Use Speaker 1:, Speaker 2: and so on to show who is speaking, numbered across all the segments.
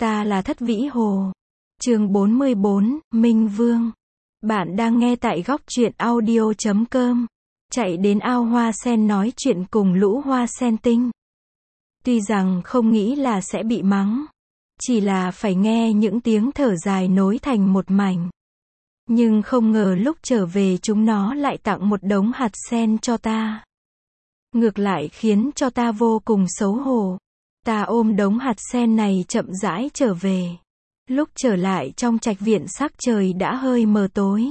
Speaker 1: Ta là Thất Vĩ Hồ. Chương 44, Minh Vương. Bạn đang nghe tại góc truyện audio.com. Chạy đến ao hoa sen nói chuyện cùng lũ hoa sen tinh. Tuy rằng không nghĩ là sẽ bị mắng, chỉ là phải nghe những tiếng thở dài nối thành một mảnh. Nhưng không ngờ lúc trở về chúng nó lại tặng một đống hạt sen cho ta. Ngược lại khiến cho ta vô cùng xấu hổ. Ta ôm đống hạt sen này chậm rãi trở về. Lúc trở lại trong trạch viện sắc trời đã hơi mờ tối.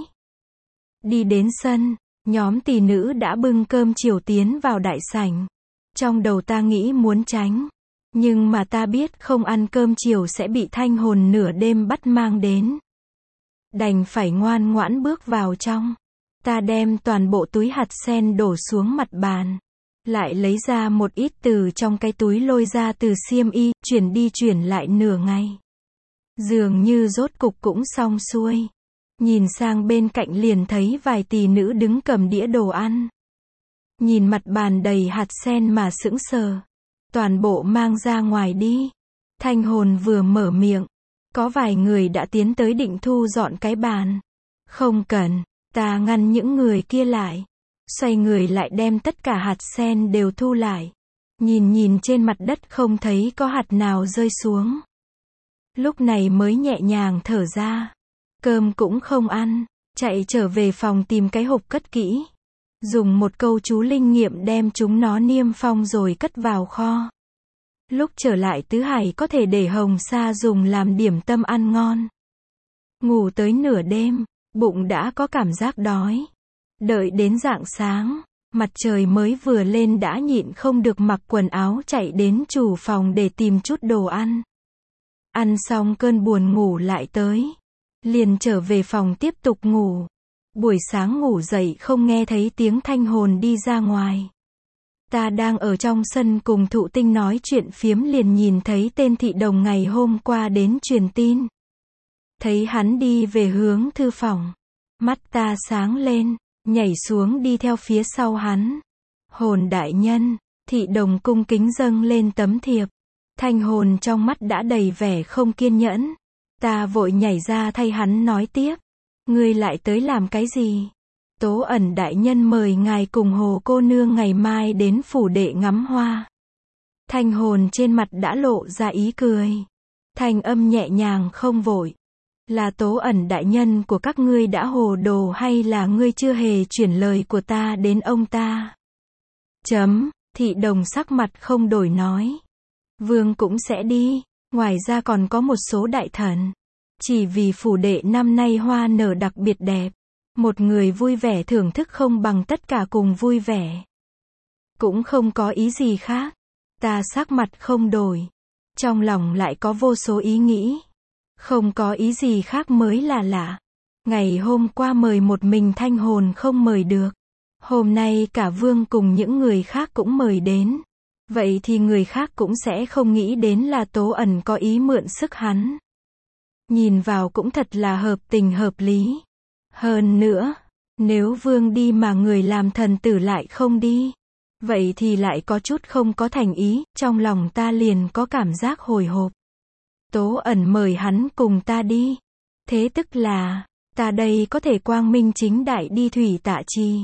Speaker 1: Đi đến sân, nhóm tỷ nữ đã bưng cơm chiều tiến vào đại sảnh. Trong đầu ta nghĩ muốn tránh, nhưng mà ta biết không ăn cơm chiều sẽ bị Thanh Hồn nửa đêm bắt mang đến. Đành phải ngoan ngoãn bước vào trong. Ta đem toàn bộ túi hạt sen đổ xuống mặt bàn. Lại lấy ra một ít từ trong cái túi lôi ra từ xiêm y, chuyển đi chuyển lại nửa ngày. Dường như rốt cục cũng xong xuôi. Nhìn sang bên cạnh liền thấy vài tỷ nữ đứng cầm đĩa đồ ăn. Nhìn mặt bàn đầy hạt sen mà sững sờ. Toàn bộ mang ra ngoài đi. Thanh Hồn vừa mở miệng, có vài người đã tiến tới định thu dọn cái bàn. Không cần, ta ngăn những người kia lại. Xoay người lại đem tất cả hạt sen đều thu lại. Nhìn trên mặt đất không thấy có hạt nào rơi xuống. Lúc này mới nhẹ nhàng thở ra. Cơm cũng không ăn, chạy trở về phòng tìm cái hộp cất kỹ. Dùng một câu chú linh nghiệm đem chúng nó niêm phong rồi cất vào kho. Lúc trở lại Tứ Hải có thể để Hồng Sa dùng làm điểm tâm ăn ngon. Ngủ tới nửa đêm, bụng đã có cảm giác đói. Đợi đến rạng sáng, mặt trời mới vừa lên đã nhịn không được mặc quần áo chạy đến chủ phòng để tìm chút đồ ăn. Ăn xong cơn buồn ngủ lại tới. Liền trở về phòng tiếp tục ngủ. Buổi sáng ngủ dậy không nghe thấy tiếng Thanh Hồn đi ra ngoài. Ta đang ở trong sân cùng Thụ Tinh nói chuyện phiếm liền nhìn thấy tên thị đồng ngày hôm qua đến truyền tin. Thấy hắn đi về hướng thư phòng. Mắt ta sáng lên, nhảy xuống đi theo phía sau hắn. Hồn đại nhân, thị đồng cung kính dâng lên tấm thiệp. Thanh Hồn trong mắt đã đầy vẻ không kiên nhẫn. Ta vội nhảy ra thay hắn nói tiếp. Ngươi lại tới làm cái gì? Tố Ẩn đại nhân mời ngài cùng Hồ cô nương ngày mai đến phủ đệ ngắm hoa. Thanh Hồn trên mặt đã lộ ra ý cười. Thanh âm nhẹ nhàng không vội. Là Tố Ẩn đại nhân của các ngươi đã hồ đồ hay là ngươi chưa hề chuyển lời của ta đến ông ta? Thị đồng sắc mặt không đổi nói. Vương cũng sẽ đi. Ngoài ra còn có một số đại thần. Chỉ vì phủ đệ năm nay hoa nở đặc biệt đẹp. Một người vui vẻ thưởng thức không bằng tất cả cùng vui vẻ. Cũng không có ý gì khác. Ta sắc mặt không đổi. Trong lòng lại có vô số ý nghĩ. Không có ý gì khác mới là lạ. Ngày hôm qua mời một mình Thanh Hồn không mời được. Hôm nay cả Vương cùng những người khác cũng mời đến. Vậy thì người khác cũng sẽ không nghĩ đến là Tố Ẩn có ý mượn sức hắn. Nhìn vào cũng thật là hợp tình hợp lý. Hơn nữa, nếu Vương đi mà người làm thần tử lại không đi, vậy thì lại có chút không có thành ý, trong lòng ta liền có cảm giác hồi hộp. Tố Ẩn mời hắn cùng ta đi. Thế tức là, ta đây có thể quang minh chính đại đi Thủy Tạ Trì.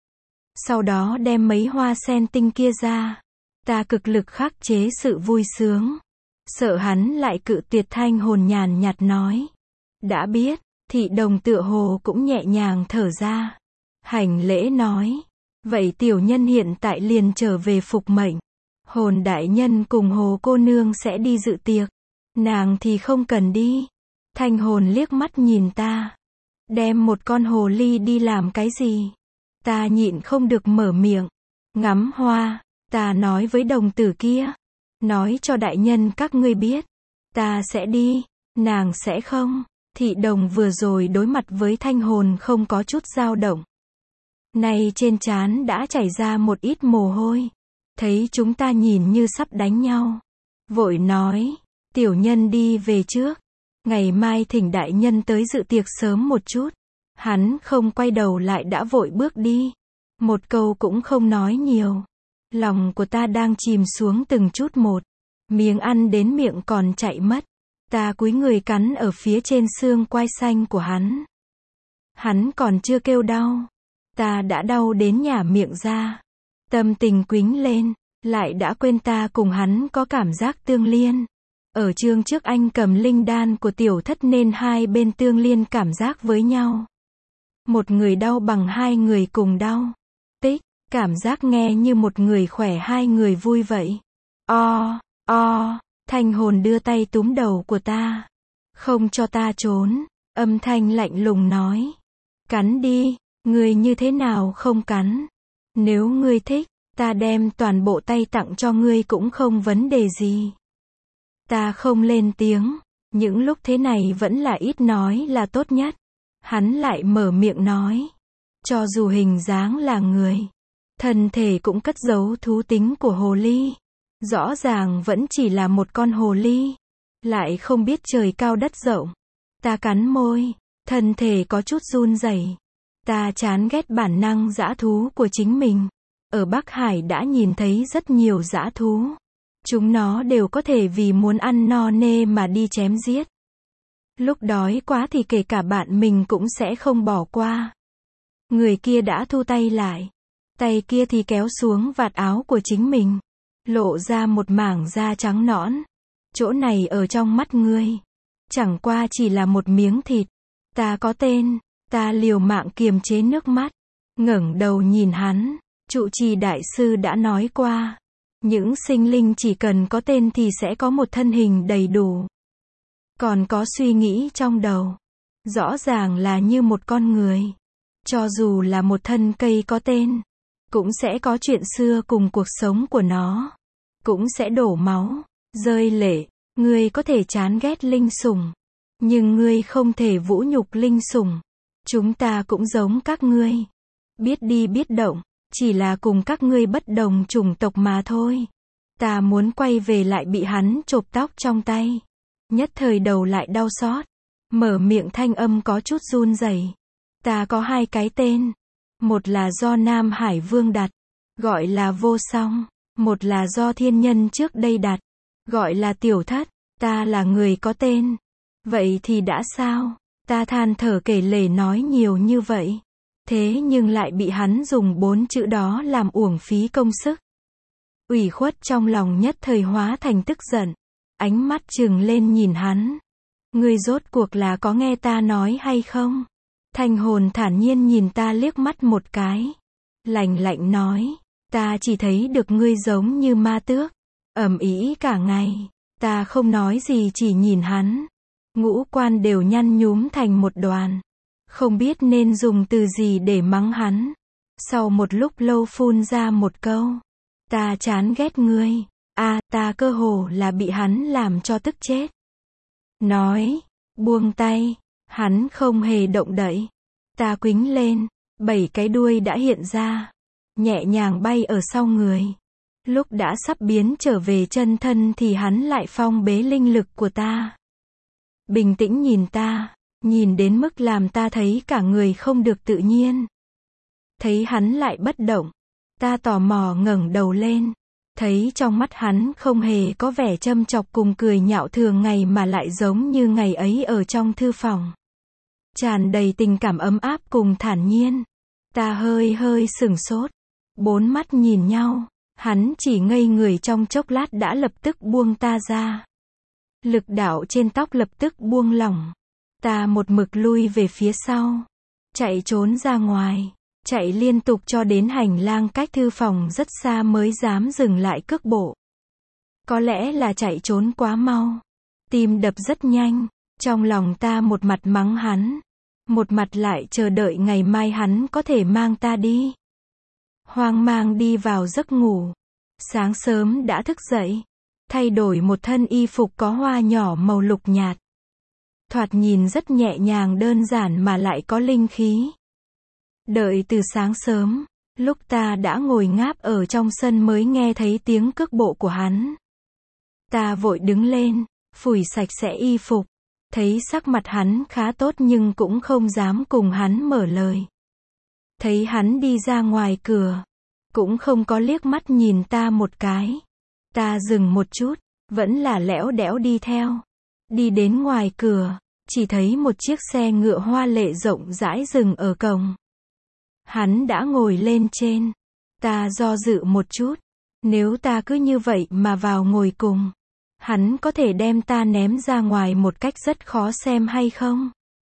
Speaker 1: Sau đó đem mấy hoa sen tinh kia ra. Ta cực lực khắc chế sự vui sướng. Sợ hắn lại cự tuyệt. Thanh Hồn nhàn nhạt nói. Đã biết, thị đồng tựa hồ cũng nhẹ nhàng thở ra. Hành lễ nói. Vậy tiểu nhân hiện tại liền trở về phục mệnh. Hồn đại nhân cùng Hồ cô nương sẽ đi dự tiệc. Nàng thì không cần đi. Thanh Hồn liếc mắt nhìn ta. Đem một con hồ ly đi làm cái gì? Ta nhịn không được mở miệng. Ngắm hoa. Ta nói với đồng tử kia. Nói cho đại nhân các ngươi biết. Ta sẽ đi. Nàng sẽ không. Thị đồng vừa rồi đối mặt với Thanh Hồn không có chút dao động. Nay trên trán đã chảy ra một ít mồ hôi. Thấy chúng ta nhìn như sắp đánh nhau. Vội nói. Tiểu nhân đi về trước. Ngày mai thỉnh đại nhân tới dự tiệc sớm một chút. Hắn không quay đầu lại đã vội bước đi. Một câu cũng không nói nhiều. Lòng của ta đang chìm xuống từng chút một. Miếng ăn đến miệng còn chạy mất. Ta cúi người cắn ở phía trên xương quai xanh của hắn. Hắn còn chưa kêu đau. Ta đã đau đến nhả miệng ra. Tâm tình quính lên, lại đã quên ta cùng hắn có cảm giác tương liên. Ở chương trước anh cầm linh đan của tiểu thất nên hai bên tương liên cảm giác với nhau. Một người đau bằng hai người cùng đau. Tích, cảm giác nghe như một người khỏe hai người vui vậy. Thanh hồn đưa tay túm đầu của ta. Không cho ta trốn, âm thanh lạnh lùng nói. Cắn đi, ngươi như thế nào không cắn. Nếu ngươi thích, ta đem toàn bộ tay tặng cho ngươi cũng không vấn đề gì. Ta không lên tiếng, những lúc thế này vẫn là ít nói là tốt nhất. Hắn lại mở miệng nói. Cho dù hình dáng là người, thân thể cũng cất giấu thú tính của hồ ly. Rõ ràng vẫn chỉ là một con hồ ly, lại không biết trời cao đất rộng. Ta cắn môi, thân thể có chút run rẩy. Ta chán ghét bản năng dã thú của chính mình. Ở Bắc Hải đã nhìn thấy rất nhiều dã thú. Chúng nó đều có thể vì muốn ăn no nê mà đi chém giết. Lúc đói quá thì kể cả bạn mình cũng sẽ không bỏ qua. Người kia đã thu tay lại. Tay kia thì kéo xuống vạt áo của chính mình. Lộ ra một mảng da trắng nõn. Chỗ này ở trong mắt ngươi. Chẳng qua chỉ là một miếng thịt. Ta có tên. Ta liều mạng kiềm chế nước mắt. Ngẩng đầu nhìn hắn. Trụ trì đại sư đã nói qua. Những sinh linh chỉ cần có tên thì sẽ có một thân hình đầy đủ. Còn có suy nghĩ trong đầu. Rõ ràng là như một con người. Cho dù là một thân cây có tên, cũng sẽ có chuyện xưa cùng cuộc sống của nó. Cũng sẽ đổ máu, rơi lệ. Ngươi có thể chán ghét linh sủng, nhưng ngươi không thể vũ nhục linh sủng. Chúng ta cũng giống các ngươi. Biết đi biết động, chỉ là cùng các ngươi bất đồng chủng tộc mà thôi. Ta muốn quay về lại bị hắn chộp tóc trong tay. Nhất thời đầu lại đau xót. Mở miệng thanh âm có chút run rẩy. Ta có hai cái tên. Một là do Nam Hải Vương đặt, gọi là Vô Song. Một là do thiên nhân trước đây đặt, gọi là Tiểu Thất. Ta là người có tên. Vậy thì đã sao? Ta than thở kể lể nói nhiều như vậy. Thế nhưng lại bị hắn dùng 4 chữ đó làm uổng phí công sức. Ủy khuất trong lòng nhất thời hóa thành tức giận. Ánh mắt trừng lên nhìn hắn. Ngươi rốt cuộc là có nghe ta nói hay không? Thanh hồn thản nhiên nhìn ta liếc mắt một cái. Lạnh lạnh nói. Ta chỉ thấy được ngươi giống như ma tước. Ầm ĩ cả ngày. Ta không nói gì chỉ nhìn hắn. Ngũ quan đều nhăn nhúm thành một đoàn. Không biết nên dùng từ gì để mắng hắn. Sau một lúc lâu phun ra một câu. Ta chán ghét ngươi. Ta cơ hồ là bị hắn làm cho tức chết. Nói. Buông tay. Hắn không hề động đậy. Ta quính lên. 7 cái đuôi đã hiện ra. Nhẹ nhàng bay ở sau người. Lúc đã sắp biến trở về chân thân thì hắn lại phong bế linh lực của ta. Bình tĩnh nhìn ta. Nhìn đến mức làm ta thấy cả người không được tự nhiên. Thấy hắn lại bất động. Ta tò mò ngẩng đầu lên. Thấy trong mắt hắn không hề có vẻ châm chọc cùng cười nhạo thường ngày mà lại giống như ngày ấy ở trong thư phòng. Tràn đầy tình cảm ấm áp cùng thản nhiên. Ta hơi sửng sốt. 4 mắt nhìn nhau. Hắn chỉ ngây người trong chốc lát đã lập tức buông ta ra. Lực đạo trên tóc lập tức buông lỏng. Ta một mực lui về phía sau. Chạy trốn ra ngoài. Chạy liên tục cho đến hành lang cách thư phòng rất xa mới dám dừng lại cước bộ. Có lẽ là chạy trốn quá mau. Tim đập rất nhanh. Trong lòng ta một mặt mắng hắn. Một mặt lại chờ đợi ngày mai hắn có thể mang ta đi. Hoang mang đi vào giấc ngủ. Sáng sớm đã thức dậy. Thay đổi một thân y phục có hoa nhỏ màu lục nhạt. Thoạt nhìn rất nhẹ nhàng đơn giản mà lại có linh khí. Đợi từ sáng sớm, lúc ta đã ngồi ngáp ở trong sân mới nghe thấy tiếng cước bộ của hắn. Ta vội đứng lên, phủi sạch sẽ y phục. Thấy sắc mặt hắn khá tốt nhưng cũng không dám cùng hắn mở lời. Thấy hắn đi ra ngoài cửa, cũng không có liếc mắt nhìn ta một cái. Ta dừng một chút, vẫn là lẽo đẽo đi theo. Đi đến ngoài cửa, chỉ thấy một chiếc xe ngựa hoa lệ rộng rãi dừng ở cổng. Hắn đã ngồi lên trên. Ta do dự một chút. Nếu ta cứ như vậy mà vào ngồi cùng, hắn có thể đem ta ném ra ngoài một cách rất khó xem hay không?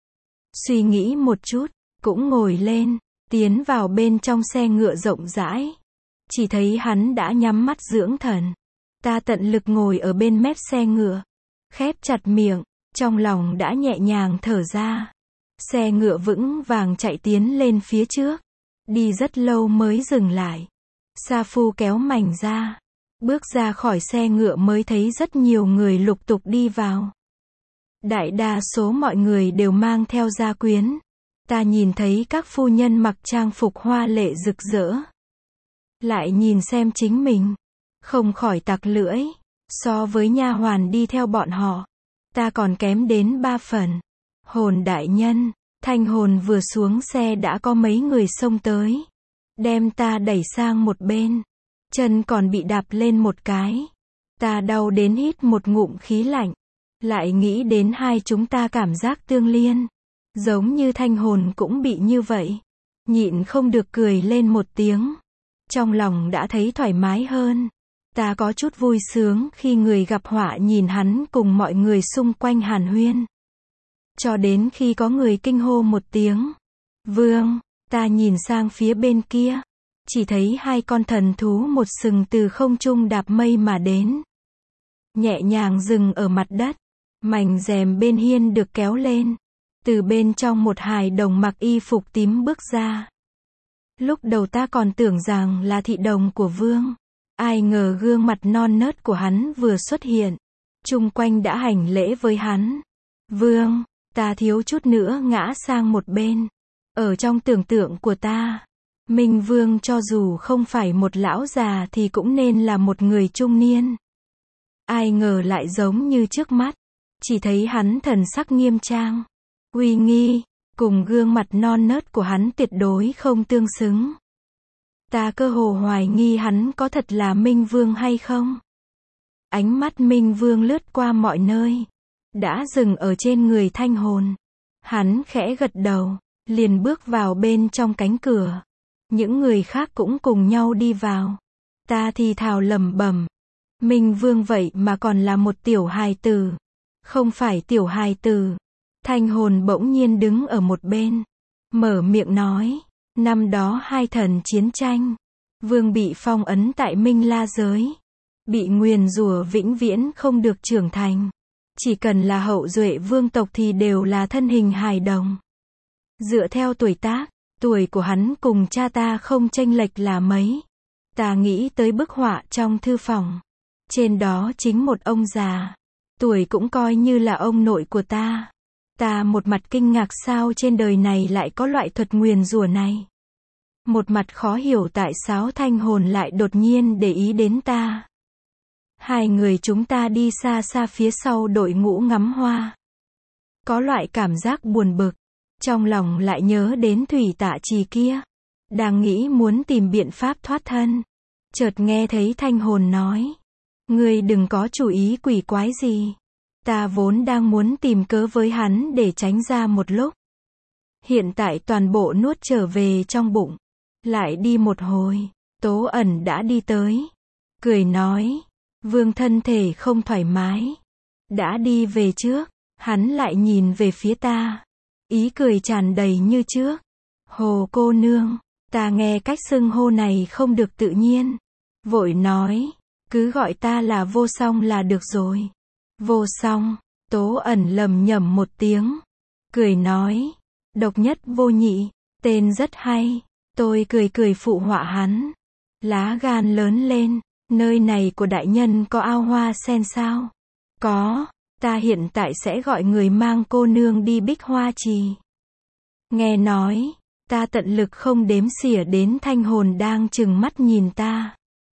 Speaker 1: Suy nghĩ một chút, cũng ngồi lên, tiến vào bên trong xe ngựa rộng rãi. Chỉ thấy hắn đã nhắm mắt dưỡng thần. Ta tận lực ngồi ở bên mép xe ngựa, khép chặt miệng, trong lòng đã nhẹ nhàng thở ra. Xe ngựa vững vàng chạy tiến lên phía trước. Đi rất lâu mới dừng lại. Sa Phu kéo mảnh ra. Bước ra khỏi xe ngựa mới thấy rất nhiều người lục tục đi vào. Đại đa số mọi người đều mang theo gia quyến. Ta nhìn thấy các phu nhân mặc trang phục hoa lệ rực rỡ. Lại nhìn xem chính mình, không khỏi tặc lưỡi. So với nha hoàn đi theo bọn họ, ta còn kém đến 3 phần. Hồn đại nhân, Thanh Hồn vừa xuống xe đã có mấy người xông tới. Đem ta đẩy sang một bên. Chân còn bị đạp lên một cái. Ta đau đến hít một ngụm khí lạnh. Lại nghĩ đến hai chúng ta cảm giác tương liên. Giống như Thanh Hồn cũng bị như vậy. Nhịn không được cười lên một tiếng. Trong lòng đã thấy thoải mái hơn. Ta có chút vui sướng khi người gặp họa nhìn hắn cùng mọi người xung quanh hàn huyên. Cho đến khi có người kinh hô một tiếng. Vương, ta nhìn sang phía bên kia. Chỉ thấy hai con thần thú một sừng từ không trung đạp mây mà đến. Nhẹ nhàng dừng ở mặt đất. Mảnh rèm bên hiên được kéo lên. Từ bên trong một hài đồng mặc y phục tím bước ra. Lúc đầu ta còn tưởng rằng là thị đồng của vương. Ai ngờ gương mặt non nớt của hắn vừa xuất hiện. Chung quanh đã hành lễ với hắn. Vương, ta thiếu chút nữa ngã sang một bên. Ở trong tưởng tượng của ta, Minh Vương cho dù không phải một lão già thì cũng nên là một người trung niên. Ai ngờ lại giống như trước mắt. Chỉ thấy hắn thần sắc nghiêm trang, uy nghi, cùng gương mặt non nớt của hắn tuyệt đối không tương xứng. Ta cơ hồ hoài nghi hắn có thật là Minh Vương hay không. Ánh mắt Minh Vương lướt qua mọi nơi, đã dừng ở trên người Thanh Hồn. Hắn khẽ gật đầu, liền bước vào bên trong cánh cửa. Những người khác cũng cùng nhau đi vào. Ta thì thào lẩm bẩm, Minh Vương vậy mà còn là một tiểu hài tử. Không phải tiểu hài tử. Thanh Hồn bỗng nhiên đứng ở một bên, mở miệng nói, năm đó hai thần chiến tranh, Vương bị phong ấn tại Minh La giới, bị nguyền rủa vĩnh viễn không được trưởng thành. Chỉ cần là hậu duệ vương tộc thì đều là thân hình hài đồng. Dựa theo tuổi tác, tuổi của hắn cùng cha ta không chênh lệch là mấy. Ta nghĩ tới bức họa trong thư phòng. Trên đó chính một ông già. Tuổi cũng coi như là ông nội của ta. Ta một mặt kinh ngạc sao trên đời này lại có loại thuật nguyền rủa này. Một mặt khó hiểu tại sao Thanh Hồn lại đột nhiên để ý đến ta. Hai người chúng ta đi xa xa phía sau đội ngũ ngắm hoa. Có loại cảm giác buồn bực. Trong lòng lại nhớ đến Thủy Tạ Trì kia. Đang nghĩ muốn tìm biện pháp thoát thân. Chợt nghe thấy Thanh Hồn nói. Ngươi đừng có chủ ý quỷ quái gì. Ta vốn đang muốn tìm cớ với hắn để tránh ra một lúc. Hiện tại toàn bộ nuốt trở về trong bụng. Lại đi một hồi, Tố Ẩn đã đi tới. Cười nói, Vương thân thể không thoải mái. Đã đi về trước. Hắn lại nhìn về phía ta. Ý cười tràn đầy như trước. Hồ cô nương, ta nghe cách xưng hô này không được tự nhiên. Vội nói, cứ gọi ta là Vô Song là được rồi. Vô Song, Tố Ẩn lầm nhầm một tiếng. Cười nói, độc nhất vô nhị, tên rất hay. Tôi cười cười phụ họa hắn. Lá gan lớn lên, nơi này của đại nhân có ao hoa sen sao? Có, ta hiện tại sẽ gọi người mang cô nương đi Bích Hoa Trì. Nghe nói, ta tận lực không đếm xỉa đến Thanh Hồn đang trừng mắt nhìn ta.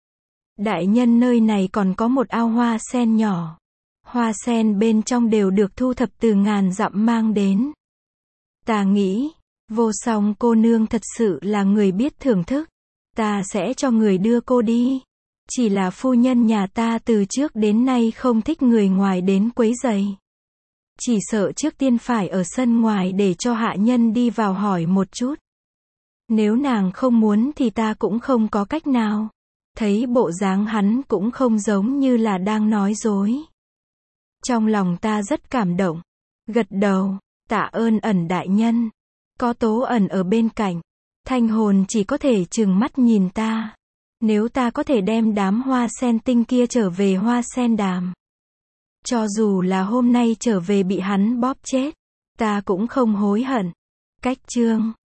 Speaker 1: Đại nhân nơi này còn có một ao hoa sen nhỏ. Hoa sen bên trong đều được thu thập từ ngàn dặm mang đến. Ta nghĩ, Vô Song cô nương thật sự là người biết thưởng thức. Ta sẽ cho người đưa cô đi. Chỉ là phu nhân nhà ta từ trước đến nay không thích người ngoài đến quấy rầy. Chỉ sợ trước tiên phải ở sân ngoài để cho hạ nhân đi vào hỏi một chút. Nếu nàng không muốn thì ta cũng không có cách nào. Thấy bộ dáng hắn cũng không giống như là đang nói dối. Trong lòng ta rất cảm động. Gật đầu, tạ ơn Ẩn đại nhân. Có Tố Ẩn ở bên cạnh. Thanh hồn chỉ có thể trừng mắt nhìn ta. Nếu ta có thể đem đám hoa sen tinh kia trở về Hoa Sen Đàm. Cho dù là hôm nay trở về bị hắn bóp chết, ta cũng không hối hận. Cách chương